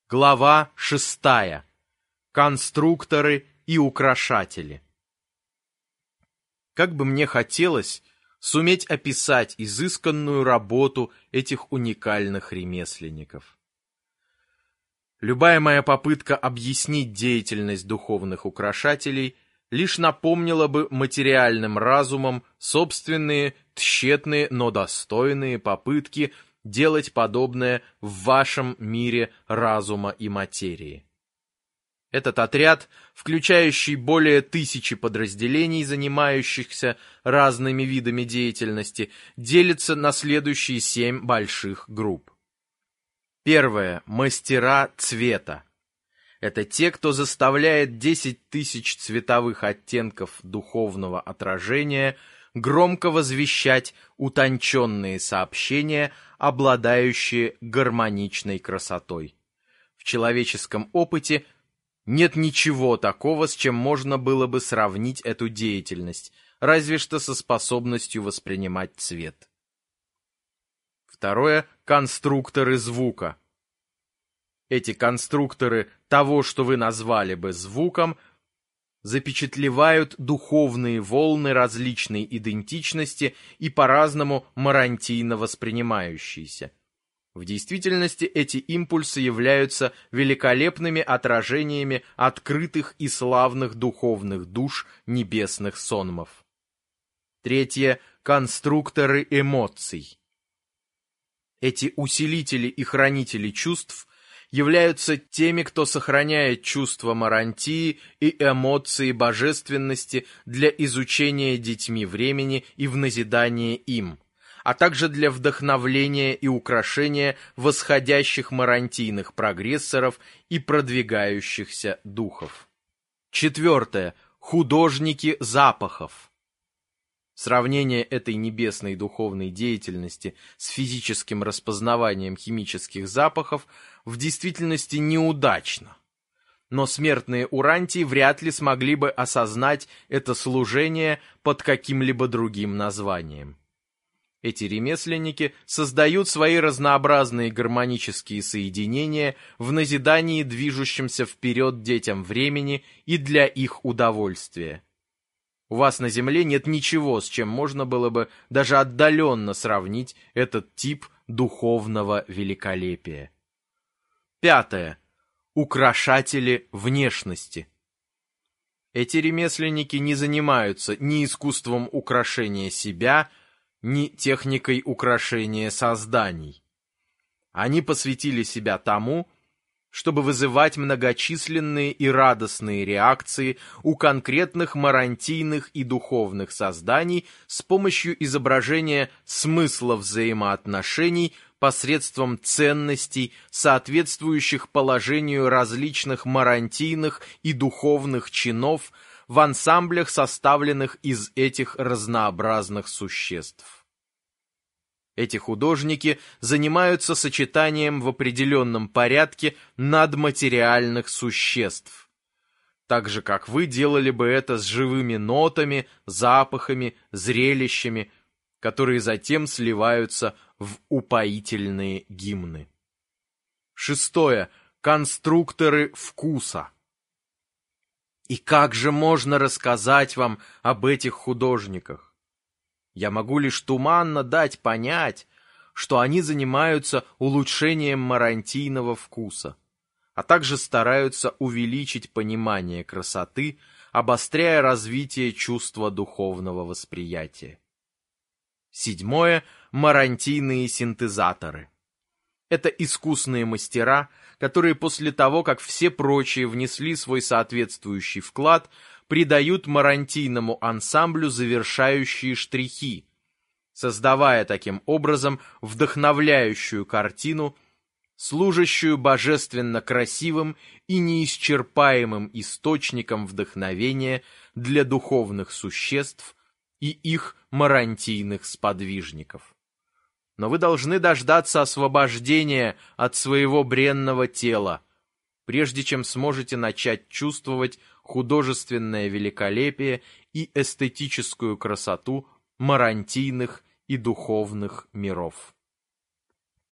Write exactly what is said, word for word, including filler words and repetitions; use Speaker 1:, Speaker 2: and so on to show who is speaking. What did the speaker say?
Speaker 1: Глава шестая. Конструкторы и украшатели. Как бы мне хотелось суметь описать изысканную работу этих уникальных ремесленников. Любая моя попытка объяснить деятельность духовных украшателей лишь напомнила бы материальным разумом собственные тщетные, но достойные попытки делать подобное в вашем мире разума и материи. Этот отряд, включающий более тысячи подразделений, занимающихся разными видами деятельности, делится на следующие семь больших групп. Первое. Мастера цвета. Это те, кто заставляет десять тысяч цветовых оттенков духовного отражения громко возвещать утонченные сообщения, обладающие гармоничной красотой. В человеческом опыте нет ничего такого, с чем можно было бы сравнить эту деятельность, разве что со способностью воспринимать цвет. Второе – конструкторы звука. Эти конструкторы того, что вы назвали бы звуком, запечатлевают духовные волны различной идентичности и по-разному марантийно воспринимающиеся. В действительности эти импульсы являются великолепными отражениями открытых и славных духовных душ небесных сонмов. Третье – конструкторы эмоций. Эти усилители и хранители чувств являются теми, кто сохраняет чувство марантии и эмоции божественности для изучения детьми времени и в назидание им, а также для вдохновления и украшения восходящих марантийных прогрессоров и продвигающихся духов. Четвертое. Художники запахов. Сравнение этой небесной духовной деятельности с физическим распознаванием химических запахов в действительности неудачно. Но смертные урантии вряд ли смогли бы осознать это служение под каким-либо другим названием. Эти ремесленники создают свои разнообразные гармонические соединения в назидании движущимся вперед детям времени и для их удовольствия. У вас на Земле нет ничего, с чем можно было бы даже отдаленно сравнить этот тип духовного великолепия. Пятое. Украшатели внешности. Эти ремесленники не занимаются ни искусством украшения себя, ни техникой украшения созданий. Они посвятили себя тому, чтобы вызывать многочисленные и радостные реакции у конкретных марантийных и духовных созданий с помощью изображения смысла взаимоотношений посредством ценностей, соответствующих положению различных марантийных и духовных чинов в ансамблях, составленных из этих разнообразных существ. Эти художники занимаются сочетанием в определенном порядке надматериальных существ, так же, как вы делали бы это с живыми нотами, запахами, зрелищами, которые затем сливаются в упоительные гимны. Шестое. Конструкторы вкуса. И как же можно рассказать вам об этих художниках? Я могу лишь туманно дать понять, что они занимаются улучшением марантийного вкуса, а также стараются увеличить понимание красоты, обостряя развитие чувства духовного восприятия. Седьмое. Марантийные синтезаторы. Это искусные мастера, которые после того, как все прочие внесли свой соответствующий вклад, придают марантийному ансамблю завершающие штрихи, создавая таким образом вдохновляющую картину, служащую божественно красивым и неисчерпаемым источником вдохновения для духовных существ и их марантийных сподвижников. Но вы должны дождаться освобождения от своего бренного тела, прежде чем сможете начать чувствовать художественное великолепие и эстетическую красоту марантийных и духовных миров.